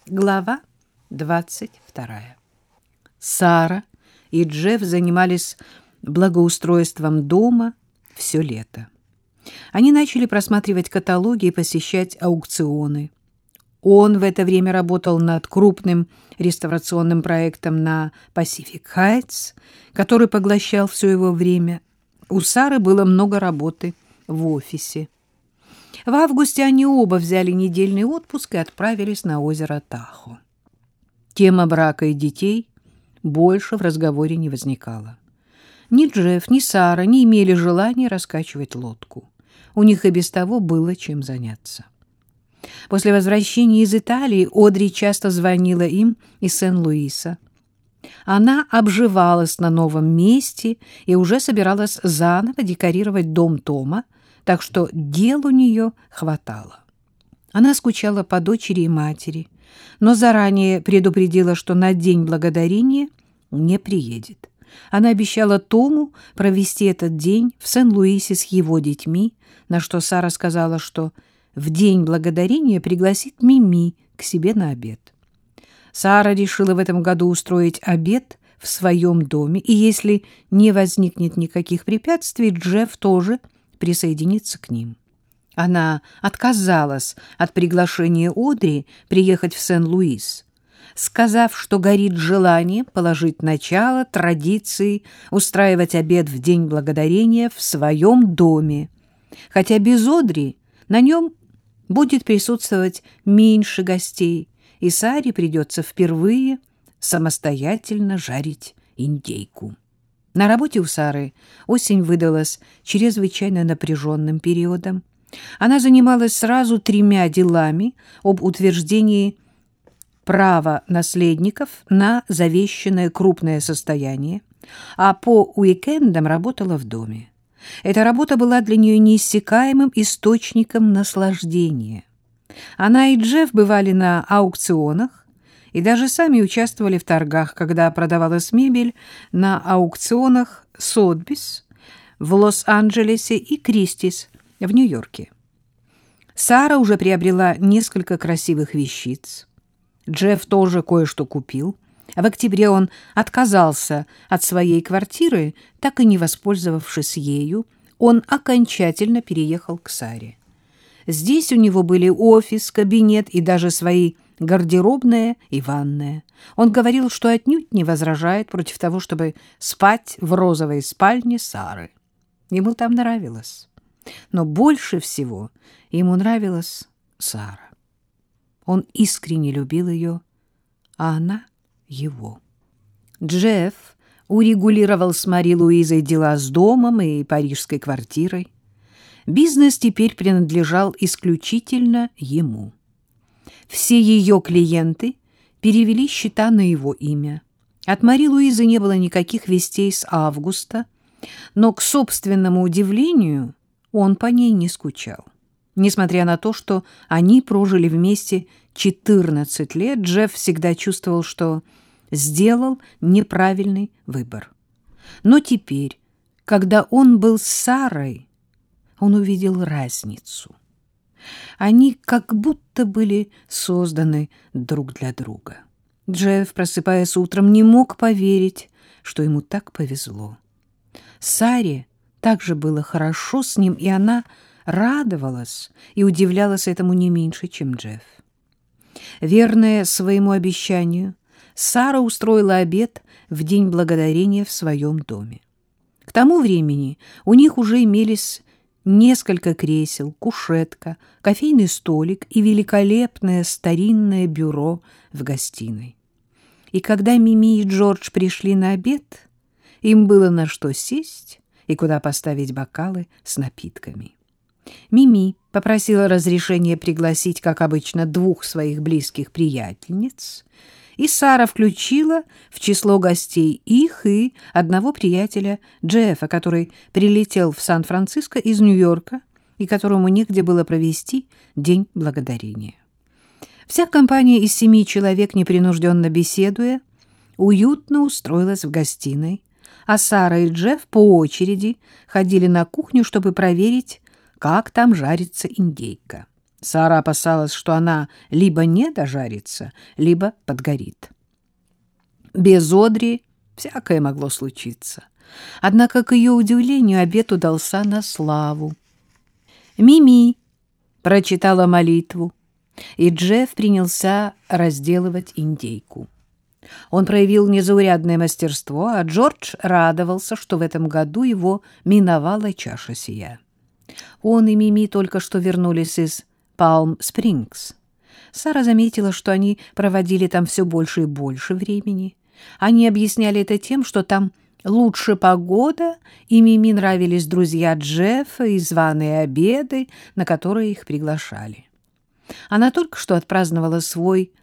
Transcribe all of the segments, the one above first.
Глава 22. Сара и Джефф занимались благоустройством дома все лето. Они начали просматривать каталоги и посещать аукционы. Он в это время работал над крупным реставрационным проектом на Pacific Heights, который поглощал все его время. У Сары было много работы в офисе. В августе они оба взяли недельный отпуск и отправились на озеро Тахо. Тема брака и детей больше в разговоре не возникала. Ни Джефф, ни Сара не имели желания раскачивать лодку. У них и без того было чем заняться. После возвращения из Италии Одри часто звонила им из Сен-Луиса. Она обживалась на новом месте и уже собиралась заново декорировать дом Тома, так что дел у нее хватало. Она скучала по дочери и матери, но заранее предупредила, что на День Благодарения не приедет. Она обещала Тому провести этот день в Сен-Луисе с его детьми, на что Сара сказала, что в День Благодарения пригласит Мими к себе на обед. Сара решила в этом году устроить обед в своем доме, и если не возникнет никаких препятствий, Джефф тоже присоединиться к ним. Она отказалась от приглашения Одри приехать в Сен-Луис, сказав, что горит желанием положить начало традиции устраивать обед в День Благодарения в своем доме, хотя без Одри на нем будет присутствовать меньше гостей, и Саре придется впервые самостоятельно жарить индейку. На работе у Сары осень выдалась чрезвычайно напряженным периодом. Она занималась сразу 3 делами об утверждении права наследников на завещанное крупное состояние, а по уикендам работала в доме. Эта работа была для нее неиссякаемым источником наслаждения. Она и Джефф бывали на аукционах, и даже сами участвовали в торгах, когда продавалась мебель на аукционах Сотбис в Лос-Анджелесе и Кристис в Нью-Йорке. Сара уже приобрела несколько красивых вещиц. Джефф тоже кое-что купил. В октябре он отказался от своей квартиры, так и не воспользовавшись ею. Он окончательно переехал к Саре. Здесь у него были офис, кабинет и даже свои гардеробная и ванная. Он говорил, что отнюдь не возражает против того, чтобы спать в розовой спальне Сары. Ему там нравилось. Но больше всего ему нравилась Сара. Он искренне любил ее, а она его. Джефф урегулировал с Мари Луизой дела с домом и парижской квартирой. Бизнес теперь принадлежал исключительно ему. Все ее клиенты перевели счета на его имя. От Мари Луизы не было никаких вестей с августа, но, к собственному удивлению, он по ней не скучал. Несмотря на то, что они прожили вместе 14 лет, Джефф всегда чувствовал, что сделал неправильный выбор. Но теперь, когда он был с Сарой, он увидел разницу. Они как будто были созданы друг для друга. Джефф, просыпаясь утром, не мог поверить, что ему так повезло. Саре также было хорошо с ним, и она радовалась и удивлялась этому не меньше, чем Джефф. Верная своему обещанию, Сара устроила обед в День Благодарения в своем доме. К тому времени у них уже имелись несколько кресел, кушетка, кофейный столик и великолепное старинное бюро в гостиной. И когда Мими и Джордж пришли на обед, им было на что сесть и куда поставить бокалы с напитками. Мими попросила разрешения пригласить, как обычно, 2 своих близких приятельниц, и Сара включила в число гостей их и одного приятеля Джеффа, который прилетел в Сан-Франциско из Нью-Йорка и которому негде было провести День Благодарения. Вся компания из 7 человек, непринужденно беседуя, уютно устроилась в гостиной, а Сара и Джефф по очереди ходили на кухню, чтобы проверить, как там жарится индейка. Сара опасалась, что она либо не дожарится, либо подгорит. Без Одри всякое могло случиться. Однако, к ее удивлению, обед удался на славу. Мими прочитала молитву, и Джефф принялся разделывать индейку. Он проявил незаурядное мастерство, а Джордж радовался, что в этом году его миновала чаша сия. Он и Мими только что вернулись из Палм-Спрингс. Сара заметила, что они проводили там все больше и больше времени. Они объясняли это тем, что там лучше погода, и Мими нравились друзья Джеффа и званые обеды, на которые их приглашали. Она только что отпраздновала свой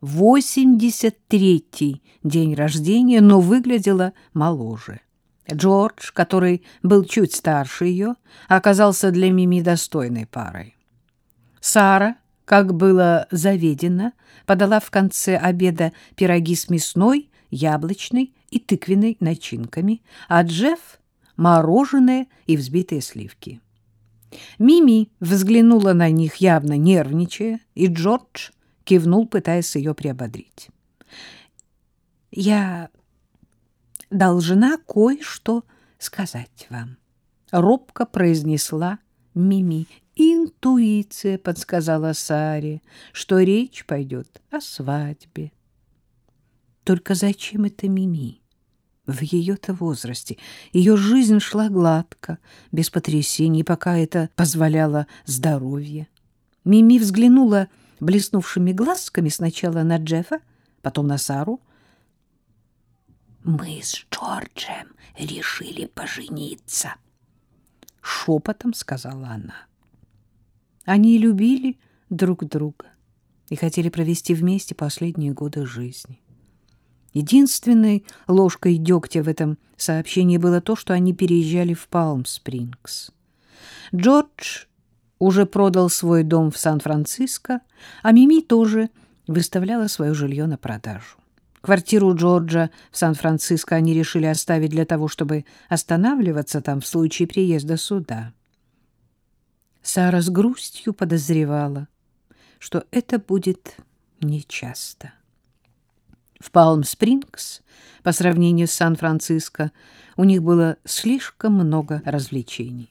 83-й день рождения, но выглядела моложе. Джордж, который был чуть старше ее, оказался для Мими достойной парой. Сара, как было заведено, подала в конце обеда пироги с мясной, яблочной и тыквенной начинками, а Джефф — мороженое и взбитые сливки. Мими взглянула на них, явно нервничая, и Джордж кивнул, пытаясь ее приободрить. «Я должна кое-что сказать вам», — робко произнесла Мими. «Интуиция подсказала Саре, что речь пойдет о свадьбе». Только зачем это Мими? В ее-то возрасте ее жизнь шла гладко, без потрясений, пока это позволяло здоровье. Мими взглянула блеснувшими глазками сначала на Джеффа, потом на Сару. «Мы с Джорджем решили пожениться», — шепотом сказала она. Они любили друг друга и хотели провести вместе последние годы жизни. Единственной ложкой дегтя в этом сообщении было то, что они переезжали в Палм-Спрингс. Джордж уже продал свой дом в Сан-Франциско, а Мими тоже выставляла свое жилье на продажу. Квартиру Джорджа в Сан-Франциско они решили оставить для того, чтобы останавливаться там в случае приезда суда. Сара с грустью подозревала, что это будет нечасто. В Палм-Спрингс, по сравнению с Сан-Франциско, у них было слишком много развлечений.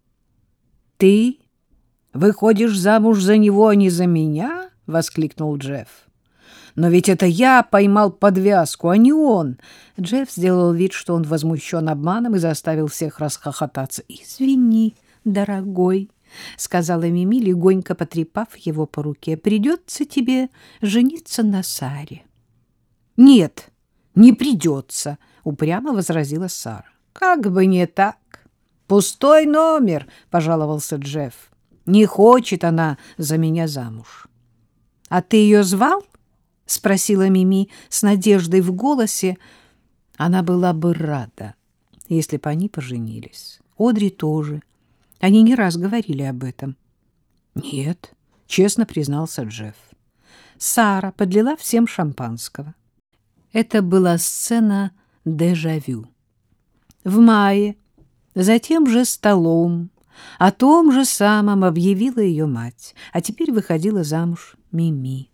«Ты выходишь замуж за него, а не за меня?» — воскликнул Джефф. «Но ведь это я поймал подвязку, а не он!» Джефф сделал вид, что он возмущен обманом, и заставил всех расхохотаться. «Извини, дорогой», — сказала Мими, легонько потрепав его по руке. «Придется тебе жениться на Саре». «Нет, не придется», — упрямо возразила Сара. «Как бы не так. Пустой номер», — пожаловался Джефф. «Не хочет она за меня замуж». «А ты ее звал?» — спросила Мими с надеждой в голосе. Она была бы рада, если бы они поженились. Одри тоже. Они не раз говорили об этом. «Нет», — честно признался Джефф. Сара подлила всем шампанского. Это была сцена дежавю. В мае за тем же столом о том же самом объявила ее мать, а теперь выходила замуж Мими.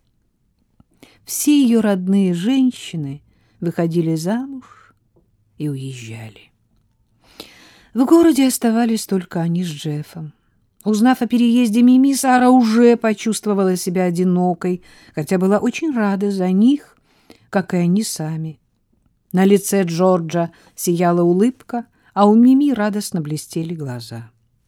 Все ее родные женщины выходили замуж и уезжали. В городе оставались только они с Джеффом. Узнав о переезде Мими, Сара уже почувствовала себя одинокой, хотя была очень рада за них, как и они сами. На лице Джорджа сияла улыбка, а у Мими радостно блестели глаза.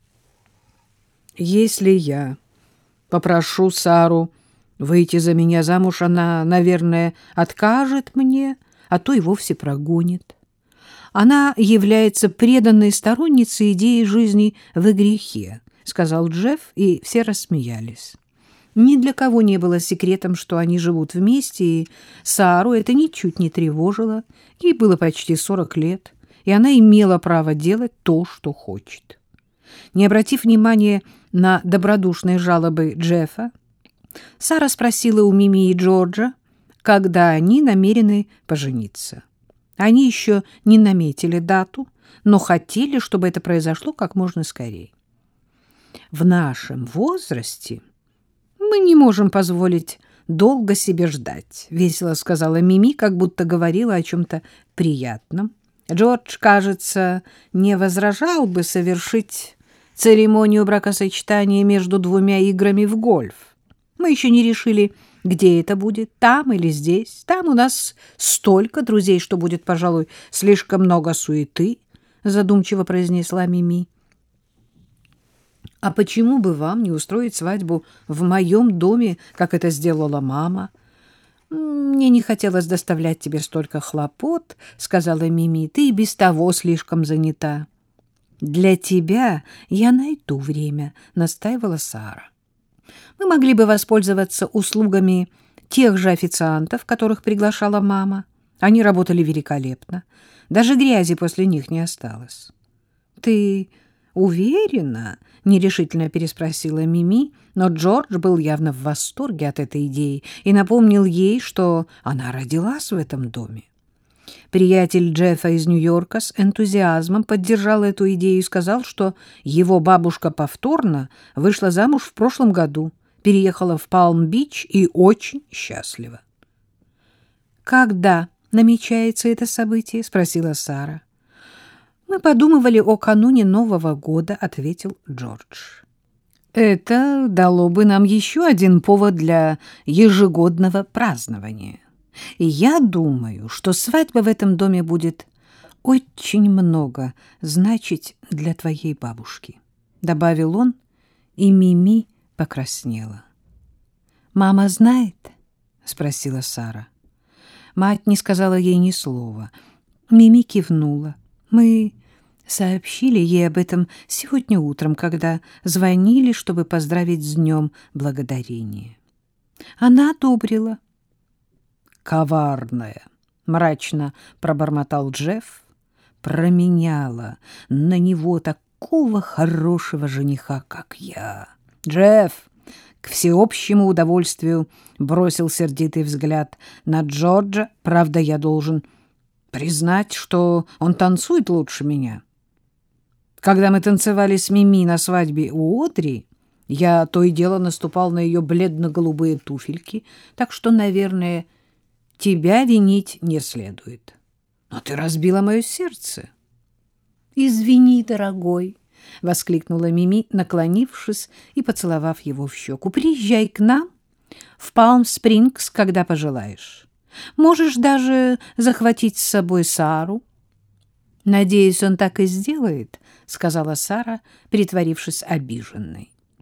«Если я попрошу Сару выйти за меня замуж, она, наверное, откажет мне, а то и вовсе прогонит. Она является преданной сторонницей идеи жизни во грехе», — сказал Джефф, и все рассмеялись. Ни для кого не было секретом, что они живут вместе, и Сару это ничуть не тревожило. Ей было почти 40 лет, и она имела право делать то, что хочет. Не обратив внимания на добродушные жалобы Джеффа, Сара спросила у Мими и Джорджа, когда они намерены пожениться. Они еще не наметили дату, но хотели, чтобы это произошло как можно скорее. «В нашем возрасте Мы не можем позволить долго себе ждать, — весело сказала Мими, как будто говорила о чем-то приятном. Джордж, кажется, не возражал бы совершить церемонию бракосочетания между двумя играми в гольф. Мы еще не решили, где это будет, там или здесь. Там у нас столько друзей, что будет, пожалуй, слишком много суеты, — задумчиво произнесла Мими. — А почему бы вам не устроить свадьбу в моем доме, как это сделала мама? — Мне не хотелось доставлять тебе столько хлопот, — сказала Мими. — Ты и без того слишком занята. — Для тебя я найду время, — настаивала Сара. Мы могли бы воспользоваться услугами тех же официантов, которых приглашала мама. Они работали великолепно. Даже грязи после них не осталось. — Ты уверена? — нерешительно переспросила Мими, но Джордж был явно в восторге от этой идеи и напомнил ей, что она родилась в этом доме. Приятель Джеффа из Нью-Йорка с энтузиазмом поддержал эту идею и сказал, что его бабушка повторно вышла замуж в прошлом году, переехала в Палм-Бич и очень счастлива. «Когда намечается это событие?» — спросила Сара. «Мы подумывали о кануне Нового года», — ответил Джордж. «Это дало бы нам еще один повод для ежегодного празднования. И я думаю, что свадьба в этом доме будет очень много значить для твоей бабушки», — добавил он, и Мими покраснела. «Мама знает?» — спросила Сара. Мать не сказала ей ни слова. Мими кивнула. «Мы сообщили ей об этом сегодня утром, когда звонили, чтобы поздравить с Днем Благодарения. Она одобрила». «Коварная», — мрачно пробормотал Джефф, «променяла на него такого хорошего жениха, как я». Джефф, к всеобщему удовольствию, бросил сердитый взгляд на Джорджа. «Правда, я должен признать, что он танцует лучше меня. Когда мы танцевали с Мими на свадьбе у Одри, я то и дело наступал на ее бледно-голубые туфельки, так что, наверное, тебя винить не следует. Но ты разбила мое сердце». «Извини, дорогой», — воскликнула Мими, наклонившись и поцеловав его в щеку. «Приезжай к нам в Палм-Спрингс, когда пожелаешь. Можешь даже захватить с собой Сару». «Надеюсь, он так и сделает», — сказала Сара, притворившись обиженной.